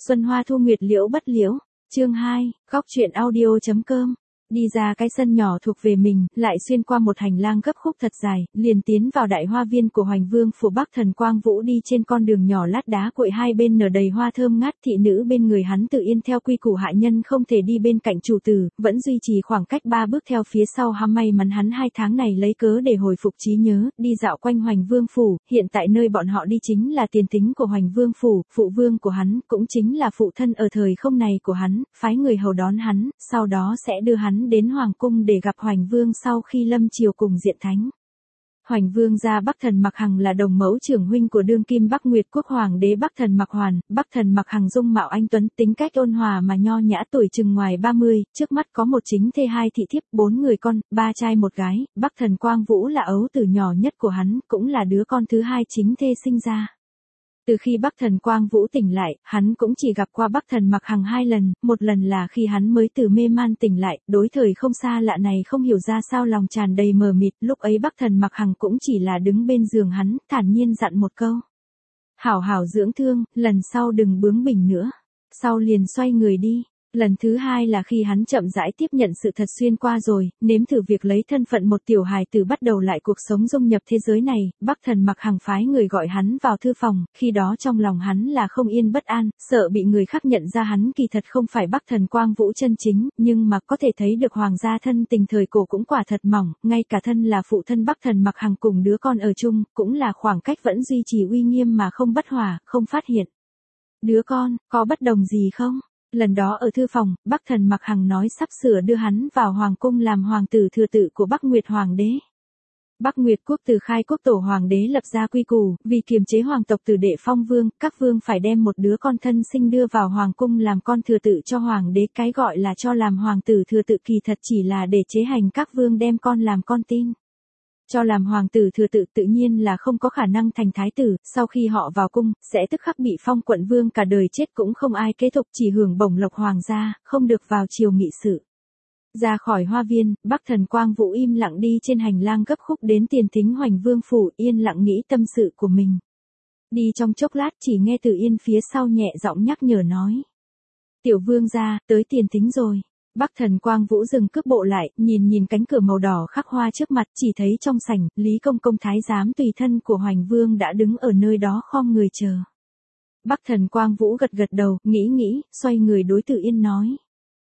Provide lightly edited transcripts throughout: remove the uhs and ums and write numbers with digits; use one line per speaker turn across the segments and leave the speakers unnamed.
Xuân hoa thu nguyệt liễu bất liễu. Chương 2, góc truyện audio.com. Đi ra cái sân nhỏ thuộc về mình, lại xuyên qua một hành lang gấp khúc thật dài, liền tiến vào đại hoa viên của Hoành Vương phủ. Bắc Thần Quang Vũ đi trên con đường nhỏ lát đá cuội, hai bên nở đầy hoa thơm ngát. Thị nữ bên người hắn tự yên theo quy củ hạ nhân không thể đi bên cạnh chủ tử, vẫn duy trì khoảng cách 3 bước theo phía sau. May mắn hắn 2 tháng này lấy cớ để hồi phục trí nhớ, đi dạo quanh Hoành Vương phủ. Hiện tại nơi bọn họ đi chính là tiền thính của Hoành Vương phủ, phụ vương của hắn cũng chính là phụ thân ở thời không này của hắn, phái người hầu đón hắn, sau đó sẽ đưa hắn đến hoàng cung để gặp Hoành Vương sau khi lâm triều cùng diện thánh. Hoành Vương gia Bắc Thần Mặc Hằng là đồng mẫu trưởng huynh của đương kim Bắc Nguyệt quốc hoàng đế Bắc Thần Mặc Hoàn. Bắc Thần Mặc Hằng dung mạo anh tuấn, tính cách ôn hòa mà nho nhã, tuổi chừng ngoài 30, trước mắt có một chính thê 2 thị thiếp, 4 người con, 3 trai 1 gái. Bắc Thần Quang Vũ là ấu tử nhỏ nhất của hắn, cũng là đứa con thứ 2 chính thê sinh ra. Từ khi Bắc Thần Quang Vũ tỉnh lại, hắn cũng chỉ gặp qua Bắc Thần Mặc Hằng 2 lần, một lần là khi hắn mới từ mê man tỉnh lại, đối thời không xa lạ này không hiểu ra sao lòng tràn đầy mờ mịt, lúc ấy Bắc Thần Mặc Hằng cũng chỉ là đứng bên giường hắn, thản nhiên dặn một câu. Hảo hảo dưỡng thương, lần sau đừng bướng bỉnh nữa. Sau liền xoay người đi. Lần thứ 2 là khi hắn chậm rãi tiếp nhận sự thật xuyên qua rồi, nếm thử việc lấy thân phận một tiểu hài tử bắt đầu lại cuộc sống dung nhập thế giới này. Bắc Thần Mặc Hằng phái người gọi hắn vào thư phòng, khi đó trong lòng hắn là không yên bất an, sợ bị người khác nhận ra hắn kỳ thật không phải Bắc Thần Quang Vũ chân chính, nhưng mà có thể thấy được hoàng gia thân tình thời cổ cũng quả thật mỏng, ngay cả thân là phụ thân Bắc Thần Mặc Hằng cùng đứa con ở chung, cũng là khoảng cách vẫn duy trì uy nghiêm mà không bất hòa, không phát hiện. Đứa con, có bất đồng gì không? Lần đó ở thư phòng, Bắc Thần Mặc Hằng nói sắp sửa đưa hắn vào hoàng cung làm hoàng tử thừa tự của Bắc Nguyệt hoàng đế. Bắc Nguyệt quốc từ khai quốc tổ hoàng đế lập ra quy củ, vì kiềm chế hoàng tộc từ đệ phong vương, các vương phải đem một đứa con thân sinh đưa vào hoàng cung làm con thừa tự cho hoàng đế. Cái gọi là cho làm hoàng tử thừa tự kỳ thật chỉ là để chế hành các vương đem con làm con tin. Cho làm hoàng tử thừa tự tự nhiên là không có khả năng thành thái tử, sau khi họ vào cung, sẽ tức khắc bị phong quận vương, cả đời chết cũng không ai kế tục, chỉ hưởng bổng lộc hoàng gia, không được vào triều nghị sự. Ra khỏi hoa viên, Bắc Thần Quang Vũ im lặng đi trên hành lang gấp khúc đến tiền thính Hoành Vương phủ, yên lặng nghĩ tâm sự của mình. Đi trong chốc lát chỉ nghe Từ Yên phía sau nhẹ giọng nhắc nhở nói. Tiểu vương gia, tới tiền thính rồi. Bắc Thần Quang Vũ dừng cước bộ lại, nhìn cánh cửa màu đỏ khắc hoa trước mặt, chỉ thấy trong sảnh, Lý Công Công thái giám tùy thân của Hoành Vương đã đứng ở nơi đó khom người chờ. Bắc Thần Quang Vũ gật gật đầu, nghĩ, xoay người đối Từ Yên nói.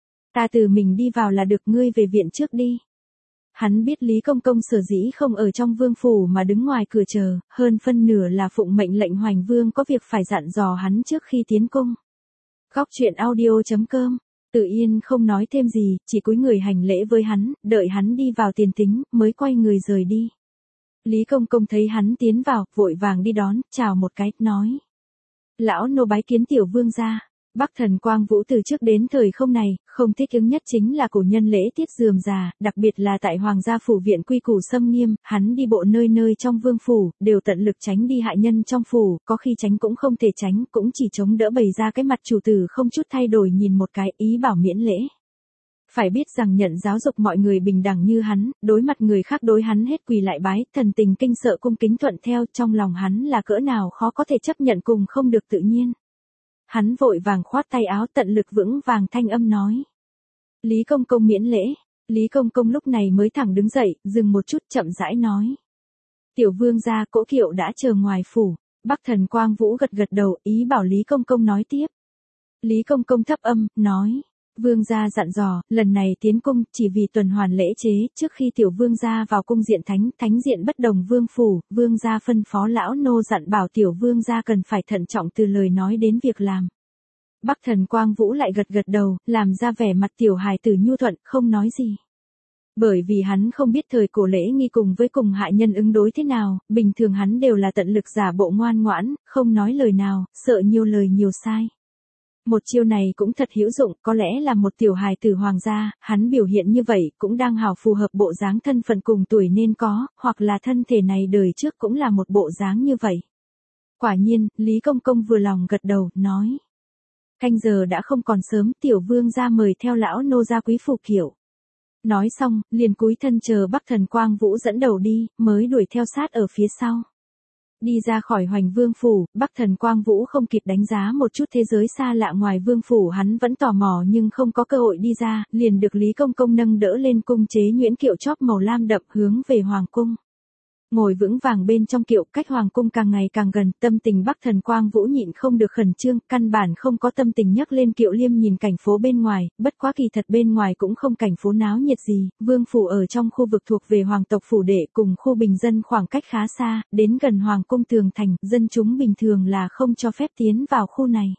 Ta tự mình đi vào là được, ngươi về viện trước đi. Hắn biết Lý Công Công sở dĩ không ở trong vương phủ mà đứng ngoài cửa chờ, hơn phân nửa là phụng mệnh lệnh Hoành Vương có việc phải dặn dò hắn trước khi tiến cung. Góc truyện audio.com. Từ Yên không nói thêm gì, chỉ cúi người hành lễ với hắn, đợi hắn đi vào tiền thính, mới quay người rời đi. Lý Công Công thấy hắn tiến vào, vội vàng đi đón, chào một cái, nói. Lão nô bái kiến tiểu vương gia. Bắc Thần Quang Vũ từ trước đến thời không này, không thích ứng nhất chính là cổ nhân lễ tiết rườm rà, đặc biệt là tại hoàng gia phủ viện quy củ xâm nghiêm, hắn đi bộ nơi nơi trong vương phủ, đều tận lực tránh đi hại nhân trong phủ, có khi tránh cũng không thể tránh, cũng chỉ chống đỡ bày ra cái mặt chủ tử không chút thay đổi nhìn một cái, ý bảo miễn lễ. Phải biết rằng nhận giáo dục mọi người bình đẳng như hắn, đối mặt người khác đối hắn hết quỳ lại bái, thần tình kinh sợ cung kính thuận theo, trong lòng hắn là cỡ nào khó có thể chấp nhận cùng không được tự nhiên. Hắn vội vàng khoát tay áo, tận lực vững vàng thanh âm nói. Lý Công Công miễn lễ. Lý Công Công lúc này mới thẳng đứng dậy, dừng một chút chậm rãi nói. Tiểu vương gia, cỗ kiệu đã chờ ngoài phủ. Bắc Thần Quang Vũ gật gật đầu, ý bảo Lý Công Công nói tiếp. Lý Công Công thấp âm, nói. Vương gia dặn dò, lần này tiến cung, chỉ vì tuần hoàn lễ chế, trước khi tiểu vương gia vào cung diện thánh diện bất đồng vương phủ, vương gia phân phó lão nô dặn bảo tiểu vương gia cần phải thận trọng từ lời nói đến việc làm. Bắc Thần Quang Vũ lại gật gật đầu, làm ra vẻ mặt tiểu hài tử nhu thuận, không nói gì. Bởi vì hắn không biết thời cổ lễ nghi cùng hại nhân ứng đối thế nào, bình thường hắn đều là tận lực giả bộ ngoan ngoãn, không nói lời nào, sợ nhiều lời nhiều sai. Một chiêu này cũng thật hữu dụng, có lẽ là một tiểu hài tử hoàng gia, hắn biểu hiện như vậy cũng đang hào phù hợp bộ dáng thân phận cùng tuổi nên có, hoặc là thân thể này đời trước cũng là một bộ dáng như vậy. Quả nhiên, Lý Công Công vừa lòng gật đầu, nói. Canh giờ đã không còn sớm, tiểu vương gia mời theo lão nô ra quý phủ kiệu. Nói xong, liền cúi thân chờ Bắc Thần Quang Vũ dẫn đầu đi, mới đuổi theo sát ở phía sau. Đi ra khỏi Hoành Vương phủ, Bắc Thần Quang Vũ không kịp đánh giá một chút thế giới xa lạ ngoài vương phủ, hắn vẫn tò mò nhưng không có cơ hội đi ra, liền được Lý Công Công nâng đỡ lên cung chế nhuyễn kiệu chóp màu lam đậm hướng về hoàng cung. Ngồi vững vàng bên trong kiệu, cách hoàng cung càng ngày càng gần, tâm tình Bắc Thần Quang Vũ nhịn không được khẩn trương, căn bản không có tâm tình nhấc lên kiệu liêm nhìn cảnh phố bên ngoài, bất quá kỳ thật bên ngoài cũng không cảnh phố náo nhiệt gì, vương phủ ở trong khu vực thuộc về hoàng tộc phủ đệ cùng khu bình dân khoảng cách khá xa, đến gần hoàng cung tường thành, dân chúng bình thường là không cho phép tiến vào khu này.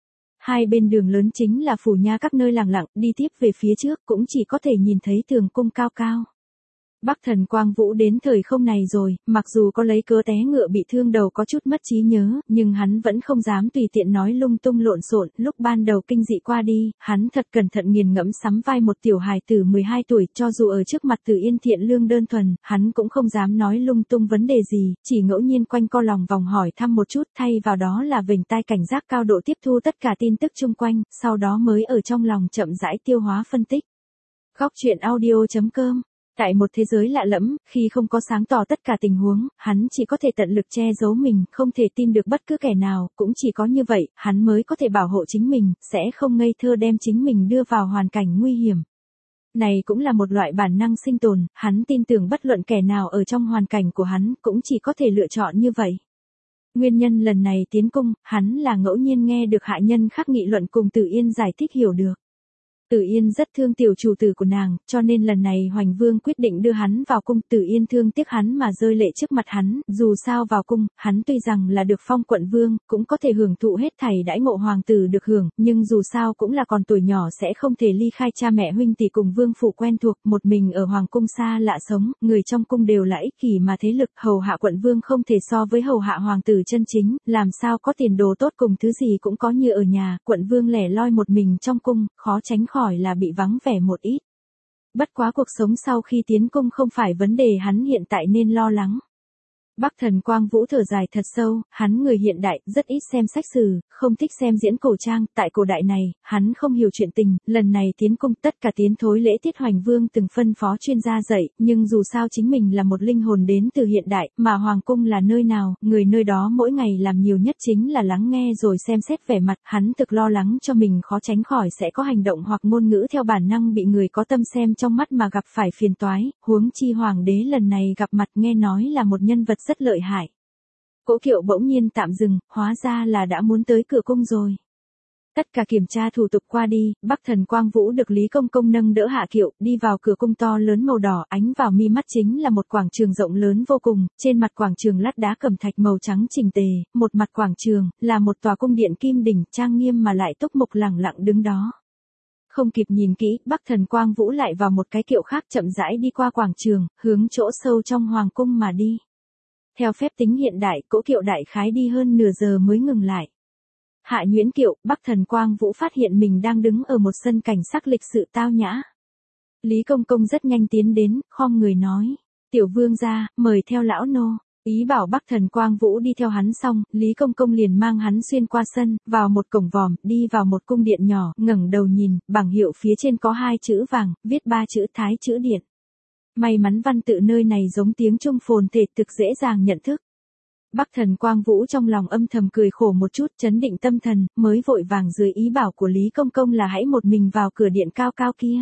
Hai bên đường lớn chính là phủ nha các nơi lẳng lặng, đi tiếp về phía trước cũng chỉ có thể nhìn thấy tường cung cao cao. Bắc Thần Quang Vũ đến thời không này rồi, mặc dù có lấy cớ té ngựa bị thương đầu có chút mất trí nhớ, nhưng hắn vẫn không dám tùy tiện nói lung tung lộn xộn. Lúc ban đầu kinh dị qua đi, hắn thật cẩn thận nghiền ngẫm sắm vai một tiểu hài tử 12 tuổi, cho dù ở trước mặt Từ Yên thiện lương đơn thuần, hắn cũng không dám nói lung tung vấn đề gì, chỉ ngẫu nhiên quanh co lòng vòng hỏi thăm một chút, thay vào đó là vểnh tai cảnh giác cao độ tiếp thu tất cả tin tức chung quanh, sau đó mới ở trong lòng chậm rãi tiêu hóa phân tích. Góc truyện audio.com. Tại một thế giới lạ lẫm, khi không có sáng tỏ tất cả tình huống, hắn chỉ có thể tận lực che giấu mình, không thể tin được bất cứ kẻ nào, cũng chỉ có như vậy, hắn mới có thể bảo hộ chính mình, sẽ không ngây thơ đem chính mình đưa vào hoàn cảnh nguy hiểm. Này cũng là một loại bản năng sinh tồn, hắn tin tưởng bất luận kẻ nào ở trong hoàn cảnh của hắn, cũng chỉ có thể lựa chọn như vậy. Nguyên nhân lần này tiến cung, hắn là ngẫu nhiên nghe được hạ nhân khác nghị luận cùng Từ Yên giải thích hiểu được. Từ Yên rất thương tiểu chủ tử của nàng, cho nên lần này Hoành Vương quyết định đưa hắn vào cung. Từ Yên thương tiếc hắn mà rơi lệ trước mặt hắn, dù sao vào cung, hắn tuy rằng là được phong quận vương, cũng có thể hưởng thụ hết thảy đãi ngộ hoàng tử được hưởng, nhưng dù sao cũng là còn tuổi nhỏ sẽ không thể ly khai cha mẹ huynh tỷ cùng vương phủ quen thuộc, một mình ở hoàng cung xa lạ sống, người trong cung đều là ích kỷ mà thế lực, hầu hạ quận vương không thể so với hầu hạ hoàng tử chân chính, làm sao có tiền đồ tốt cùng thứ gì cũng có như ở nhà, quận vương lẻ loi một mình trong cung, khó tránh khỏi là bị vắng vẻ một ít. Bất quá cuộc sống sau khi tiến cung không phải vấn đề hắn hiện tại nên lo lắng. Bắc Thần Quang Vũ thở dài thật sâu, hắn người hiện đại, rất ít xem sách sử, không thích xem diễn cổ trang, tại cổ đại này, hắn không hiểu chuyện tình, lần này tiến cung tất cả tiến thối lễ tiết Hoành Vương từng phân phó chuyên gia dạy, nhưng dù sao chính mình là một linh hồn đến từ hiện đại, mà Hoàng cung là nơi nào, người nơi đó mỗi ngày làm nhiều nhất chính là lắng nghe rồi xem xét vẻ mặt, hắn thực lo lắng cho mình khó tránh khỏi sẽ có hành động hoặc ngôn ngữ theo bản năng bị người có tâm xem trong mắt mà gặp phải phiền toái, huống chi Hoàng đế lần này gặp mặt nghe nói là một nhân vật rất lợi hại. Cỗ kiệu bỗng nhiên tạm dừng, hóa ra là đã muốn tới cửa cung rồi. Tất cả kiểm tra thủ tục qua đi, Bắc Thần Quang Vũ được Lý Công Công nâng đỡ hạ kiệu, đi vào cửa cung to lớn màu đỏ, ánh vào mi mắt chính là một quảng trường rộng lớn vô cùng, trên mặt quảng trường lát đá cẩm thạch màu trắng chỉnh tề, một mặt quảng trường, là một tòa cung điện kim đỉnh, trang nghiêm mà lại túc mục lẳng lặng đứng đó. Không kịp nhìn kỹ, Bắc Thần Quang Vũ lại vào một cái kiệu khác chậm rãi đi qua quảng trường, hướng chỗ sâu trong hoàng cung mà đi. Theo phép tính hiện đại, cỗ kiệu đại khái đi hơn nửa giờ mới ngừng lại. Hạ nhuyễn kiệu, Bắc Thần Quang Vũ phát hiện mình đang đứng ở một sân cảnh sắc lịch sự tao nhã. Lý Công Công rất nhanh tiến đến, khom người nói, tiểu vương gia, mời theo lão nô. Ý bảo Bắc Thần Quang Vũ đi theo hắn xong, Lý Công Công liền mang hắn xuyên qua sân, vào một cổng vòm, đi vào một cung điện nhỏ, ngẩng đầu nhìn, bảng hiệu phía trên có 2 chữ vàng, viết 3 chữ Thái chữ điện. May mắn văn tự nơi này giống tiếng Trung phồn thể thực dễ dàng nhận thức. Bắc Thần Quang Vũ trong lòng âm thầm cười khổ một chút, chấn định tâm thần, mới vội vàng dưới ý bảo của Lý Công Công là hãy một mình vào cửa điện cao cao kia.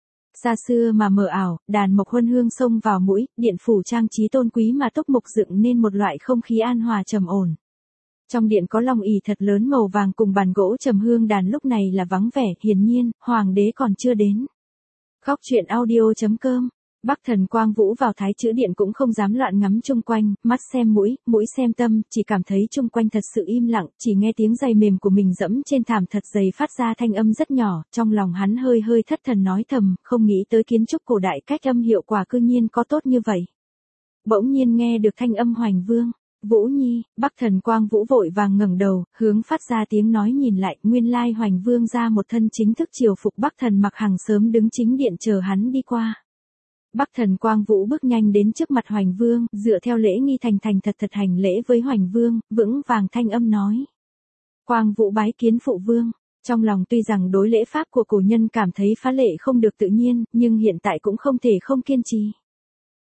Xa xưa mà mờ ảo, đàn mộc huân hương xông vào mũi, điện phủ trang trí tôn quý mà túc mục dựng nên một loại không khí an hòa trầm ổn. Trong điện có long ỷ thật lớn màu vàng cùng bàn gỗ trầm hương đàn lúc này là vắng vẻ, hiển nhiên, hoàng đế còn chưa đến. Góc truyện audio.com. Bắc Thần Quang Vũ vào Thái chữ điện cũng không dám loạn ngắm chung quanh, mắt xem mũi, mũi xem tâm, chỉ cảm thấy chung quanh thật sự im lặng, chỉ nghe tiếng giày mềm của mình dẫm trên thảm thật dày phát ra thanh âm rất nhỏ, trong lòng hắn hơi hơi thất thần nói thầm, không nghĩ tới kiến trúc cổ đại cách âm hiệu quả cư nhiên có tốt như vậy. Bỗng nhiên nghe được thanh âm Hoành Vương, Vũ Nhi, Bắc Thần Quang Vũ vội vàng ngẩng đầu, hướng phát ra tiếng nói nhìn lại, nguyên lai Hoành Vương ra một thân chính thức triều phục Bắc Thần mặc hàng sớm đứng chính điện chờ hắn đi qua. Bắc Thần Quang Vũ bước nhanh đến trước mặt Hoành Vương, dựa theo lễ nghi thành thật hành lễ với Hoành Vương, vững vàng thanh âm nói. Quang Vũ bái kiến phụ vương. Trong lòng tuy rằng đối lễ pháp của cổ nhân cảm thấy phá lệ không được tự nhiên, nhưng hiện tại cũng không thể không kiên trì.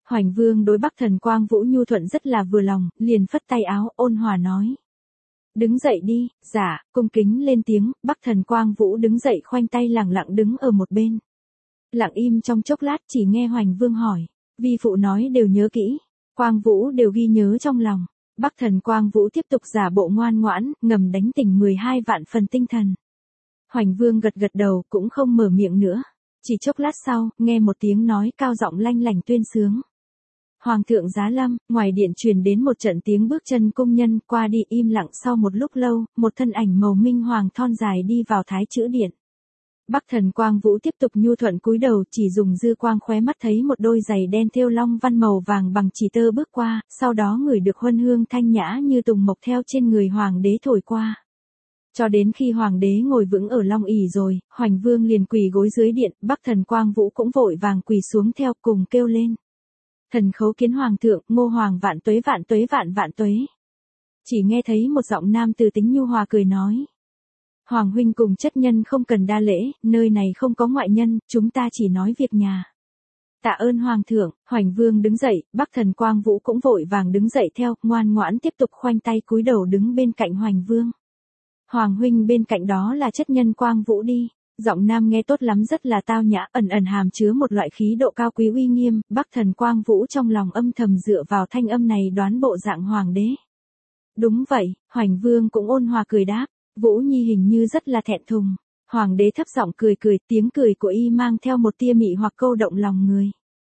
Hoành Vương đối Bắc Thần Quang Vũ nhu thuận rất là vừa lòng, liền phất tay áo ôn hòa nói. Đứng dậy đi, dạ, cung kính lên tiếng, Bắc Thần Quang Vũ đứng dậy khoanh tay lẳng lặng đứng ở một bên. Lặng im trong chốc lát chỉ nghe Hoành Vương hỏi, vi phụ nói đều nhớ kỹ, Quang Vũ đều ghi nhớ trong lòng. Bắc Thần Quang Vũ tiếp tục giả bộ ngoan ngoãn, ngầm đánh tỉnh 12 vạn phần tinh thần. Hoành Vương gật gật đầu cũng không mở miệng nữa. Chỉ chốc lát sau, nghe một tiếng nói cao giọng lanh lảnh tuyên sướng. Hoàng thượng giá lâm, ngoài điện truyền đến một trận tiếng bước chân cung nhân, qua đi im lặng sau một lúc lâu, một thân ảnh màu minh hoàng thon dài đi vào thái chữ điện. Bắc Thần Quang Vũ tiếp tục nhu thuận cúi đầu, chỉ dùng dư quang khóe mắt thấy một đôi giày đen thêu long văn màu vàng bằng chỉ tơ bước qua, sau đó ngửi được huân hương thanh nhã như tùng mộc theo trên người hoàng đế thổi qua. Cho đến khi hoàng đế ngồi vững ở long ỷ rồi, Hoành Vương liền quỳ gối dưới điện, Bắc Thần Quang Vũ cũng vội vàng quỳ xuống theo cùng kêu lên. Thần khấu kiến hoàng thượng, Ngô hoàng vạn tuế vạn tuế vạn vạn tuế. Chỉ nghe thấy một giọng nam từ tính nhu hòa cười nói. Hoàng huynh cùng chất nhân không cần đa lễ, nơi này không có ngoại nhân, chúng ta chỉ nói việc nhà. Tạ ơn hoàng thượng. Hoành Vương đứng dậy, Bắc Thần Quang Vũ cũng vội vàng đứng dậy theo, ngoan ngoãn tiếp tục khoanh tay cúi đầu đứng bên cạnh Hoành Vương. Hoàng huynh bên cạnh đó là chất nhân Quang Vũ đi. Giọng nam nghe tốt lắm, rất là tao nhã, ẩn ẩn hàm chứa một loại khí độ cao quý uy nghiêm. Bắc Thần Quang Vũ trong lòng âm thầm dựa vào thanh âm này đoán bộ dạng hoàng đế. Đúng vậy, Hoành Vương cũng ôn hòa cười đáp. Vũ Nhi hình như rất là thẹn thùng. Hoàng đế thấp giọng cười cười, tiếng cười của y mang theo một tia mị hoặc câu động lòng người.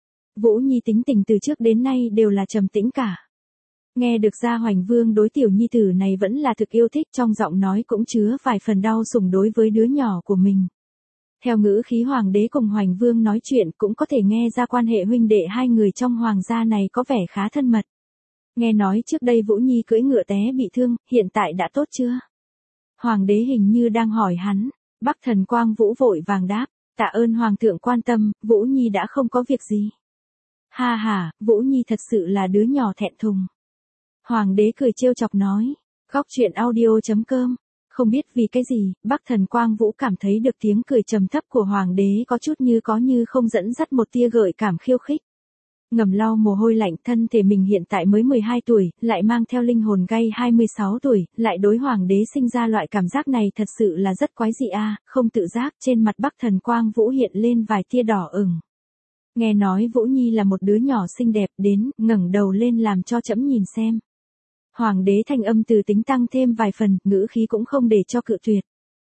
Vũ Nhi tính tình từ trước đến nay đều là trầm tĩnh cả. Nghe được ra Hoành Vương đối tiểu nhi tử này vẫn là thực yêu thích, trong giọng nói cũng chứa vài phần đau sủng đối với đứa nhỏ của mình. Theo ngữ khí hoàng đế cùng Hoành Vương nói chuyện cũng có thể nghe ra quan hệ huynh đệ hai người trong hoàng gia này có vẻ khá thân mật. Nghe nói trước đây Vũ Nhi cưỡi ngựa té bị thương, hiện tại đã tốt chưa? Hoàng đế hình như đang hỏi hắn. Bắc Thần Quang Vũ vội vàng đáp, tạ ơn hoàng thượng quan tâm, Vũ Nhi đã không có việc gì. Ha ha, Vũ Nhi thật sự là đứa nhỏ thẹn thùng. Hoàng đế cười trêu chọc nói. Góc truyện audio.com. Không biết vì cái gì, Bắc Thần Quang Vũ cảm thấy được tiếng cười trầm thấp của hoàng đế có chút như có như không dẫn dắt một tia gợi cảm khiêu khích. Ngầm lau mồ hôi lạnh, thân thể mình hiện tại mới 12 tuổi, lại mang theo linh hồn gay 26 tuổi, lại đối hoàng đế sinh ra loại cảm giác này thật sự là rất quái dị a. Không tự giác trên mặt Bắc Thần Quang Vũ hiện lên vài tia đỏ ửng. Nghe nói Vũ Nhi là một đứa nhỏ xinh đẹp, đến, ngẩng đầu lên làm cho trẫm nhìn xem. Hoàng đế thanh âm từ tính tăng thêm vài phần, ngữ khí cũng không để cho cự tuyệt.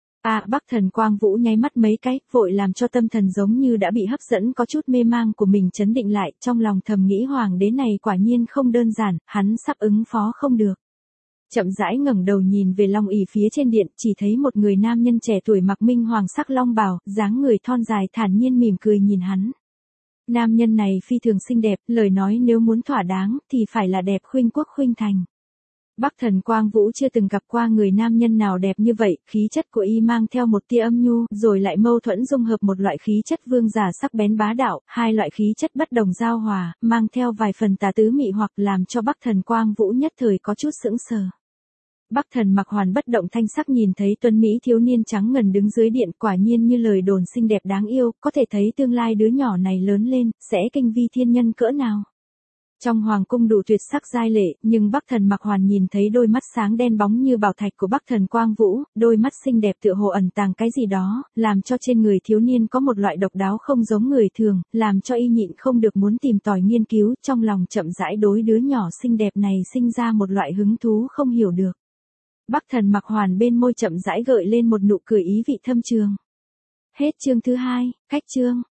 Bắc Thần Quang Vũ nháy mắt mấy cái, vội làm cho tâm thần giống như đã bị hấp dẫn có chút mê mang của mình chấn định lại, trong lòng thầm nghĩ hoàng đế này quả nhiên không đơn giản, hắn sắp ứng phó không được. Chậm rãi ngẩng đầu nhìn về long ỷ phía trên điện, chỉ thấy một người nam nhân trẻ tuổi mặc minh hoàng sắc long bào, dáng người thon dài thản nhiên mỉm cười nhìn hắn. Nam nhân này phi thường xinh đẹp, lời nói nếu muốn thỏa đáng, thì phải là đẹp khuynh quốc khuynh thành. Bắc Thần Quang Vũ chưa từng gặp qua người nam nhân nào đẹp như vậy, khí chất của y mang theo một tia âm nhu, rồi lại mâu thuẫn dung hợp một loại khí chất vương giả sắc bén bá đạo, hai loại khí chất bất đồng giao hòa, mang theo vài phần tà tứ mị hoặc làm cho Bắc Thần Quang Vũ nhất thời có chút sững sờ. Bắc Thần Mặc Hoàn bất động thanh sắc nhìn thấy tuấn mỹ thiếu niên trắng ngần đứng dưới điện, quả nhiên như lời đồn xinh đẹp đáng yêu, có thể thấy tương lai đứa nhỏ này lớn lên, sẽ kinh vi thiên nhân cỡ nào. Trong hoàng cung đủ tuyệt sắc giai lệ, nhưng Bắc Thần Mặc Hoàn nhìn thấy đôi mắt sáng đen bóng như bảo thạch của Bắc Thần Quang Vũ, đôi mắt xinh đẹp tựa hồ ẩn tàng cái gì đó, làm cho trên người thiếu niên có một loại độc đáo không giống người thường, làm cho y nhịn không được muốn tìm tòi nghiên cứu, trong lòng chậm rãi đối đứa nhỏ xinh đẹp này sinh ra một loại hứng thú không hiểu được. Bắc Thần Mặc Hoàn bên môi chậm rãi gợi lên một nụ cười ý vị thâm trường. Hết chương thứ 2, cách chương.